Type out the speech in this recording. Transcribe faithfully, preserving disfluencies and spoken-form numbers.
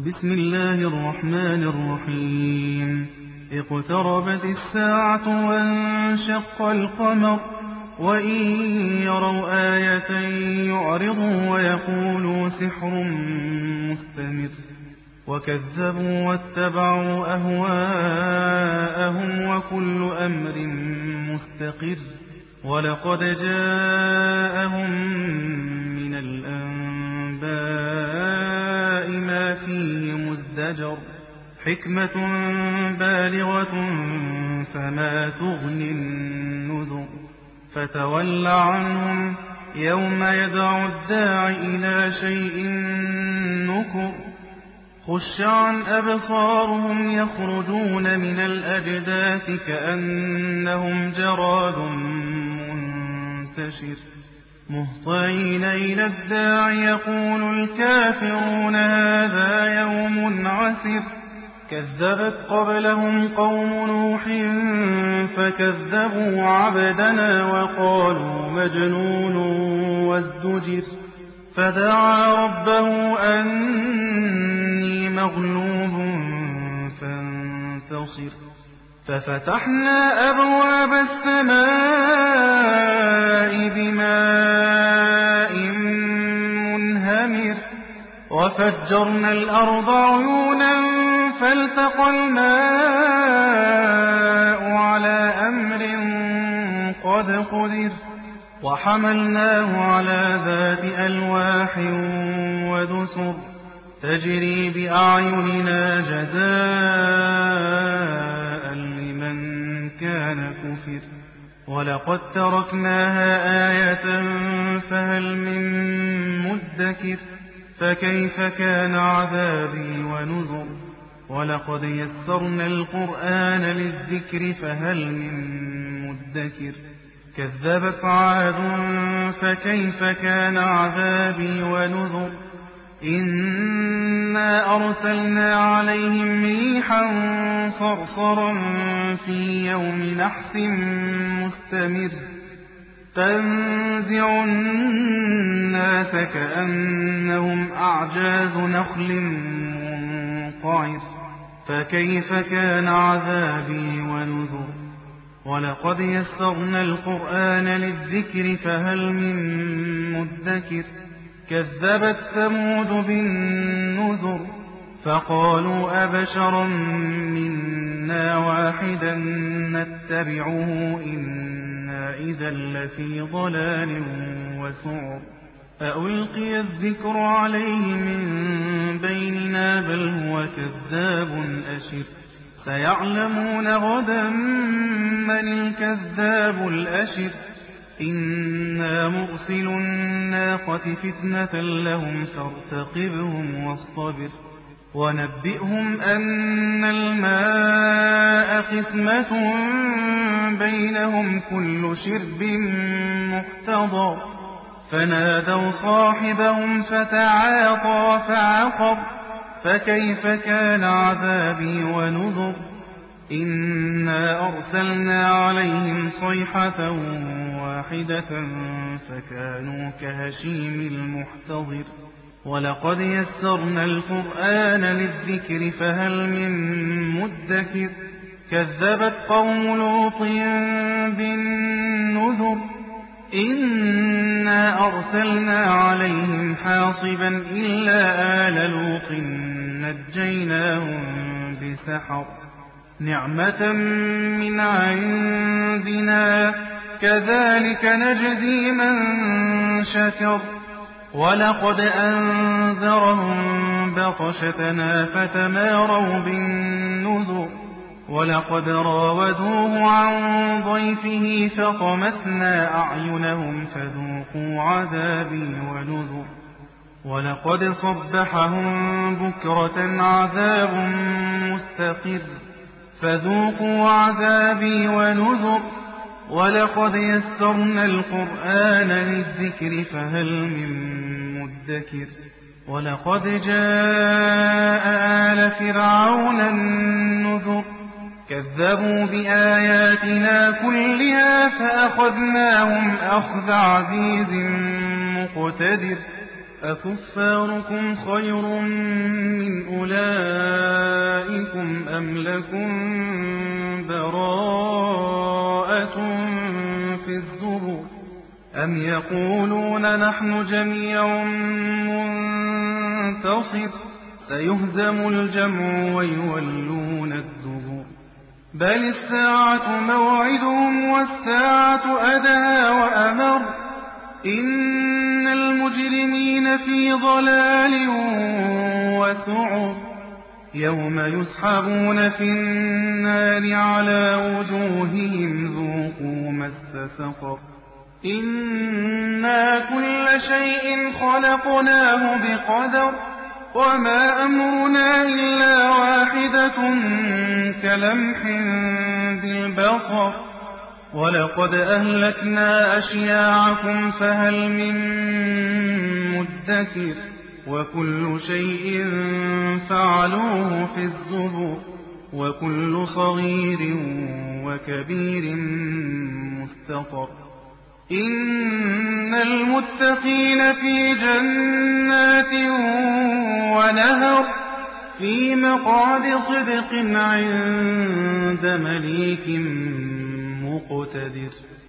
بسم الله الرحمن الرحيم. اقتربت الساعة وانشق القمر وإن يروا آية يعرضوا ويقولوا سحر مستمر وكذبوا واتبعوا أهواءهم وكل أمر مستقر ولقد جاءهم من الأنباء ما فيه مزدجر حكمة بالغة فما تغني النذر فتول عنهم يوم يدعو الداع إلى شيء نكر خش عن أبصارهم يخرجون من الأجداث كأنهم جراد منتشر مهطعين إلى الداع يقول الكافرون هذا يوم عسر كذبت قبلهم قوم نوح فكذبوا عبدنا وقالوا مجنون وازدجر فدعا ربه أني مغلوب فانتصر ففتحنا أبواب السماء بماء منهمر وفجرنا الأرض عيونا فالتقى الماء على أمر قد قدر وحملناه على ذات ألواح ودسر تجري بأعيننا جزاء لمن كان كفر ولقد تركناها آية فهل من مدكر فكيف كان عذابي ونذر ولقد يسرنا القرآن للذكر فهل من مدكر كذبت عاد فكيف كان عذابي ونذر إنا أرسلنا عليهم ريحا صرصرا في يوم نحس مستمر تنزع الناس كأنهم أعجاز نخل منقعر فكيف كان عذابي ونذر ولقد يسرنا القرآن للذكر فهل من مدكر كذبت ثمود بالنذر فقالوا أبشرا منا واحدا نتبعه إنا إذا لفي ضلال وسعر أألقي الذكر عليه من بيننا بل هو كذاب أشر سيعلمون غدا من الكذاب الأشر إنا مرسل الناقة فتنة لهم فارتقبهم واصطبر ونبئهم أن الماء قسمة بينهم كل شرب مقتضى فنادوا صاحبهم فتعاطى فعقر فكيف كان عذابي ونذر إنا أرسلنا عليهم صيحة واحدة فكانوا كهشيم المحتضر ولقد يسرنا القرآن للذكر فهل من مدكر كذبت قوم لوط بالنذر إنا أرسلنا عليهم حاصبا إلا آل لوط نجيناهم بسحر نعمة من عندنا كذلك نجزي من شكر ولقد أنذرهم بطشتنا فتماروا بالنذر ولقد راودوه عن ضيفه فطمسنا أعينهم فذوقوا عذابي ونذر ولقد صبحهم بكرة عذاب مستقر فذوقوا عذابي ونذر ولقد يسرنا القرآن للذكر فهل من مدكر ولقد جاء آل فرعون النذر كذبوا بآياتنا كلها فأخذناهم أخذ عزيز مقتدر أكفاركم خير من أولئك يقولون نحن جميع منتصر سيهزم الجمع ويولون الدبر بل الساعة موعدهم والساعة أدهى وأمر إن المجرمين في ضلال وسعر يوم يسحبون في النار على وجوههم ذوقوا مس سقر إنا كل شيء خلقناه بقدر وما أمرنا إلا واحدة كلمح بالبصر ولقد أهلكنا أشياعكم فهل من مدكر وكل شيء فعلوه في الزبر وكل صغير وكبير مستطر إن المتقين في جنات ونهر في مقعد صدق عند مليك مقتدر.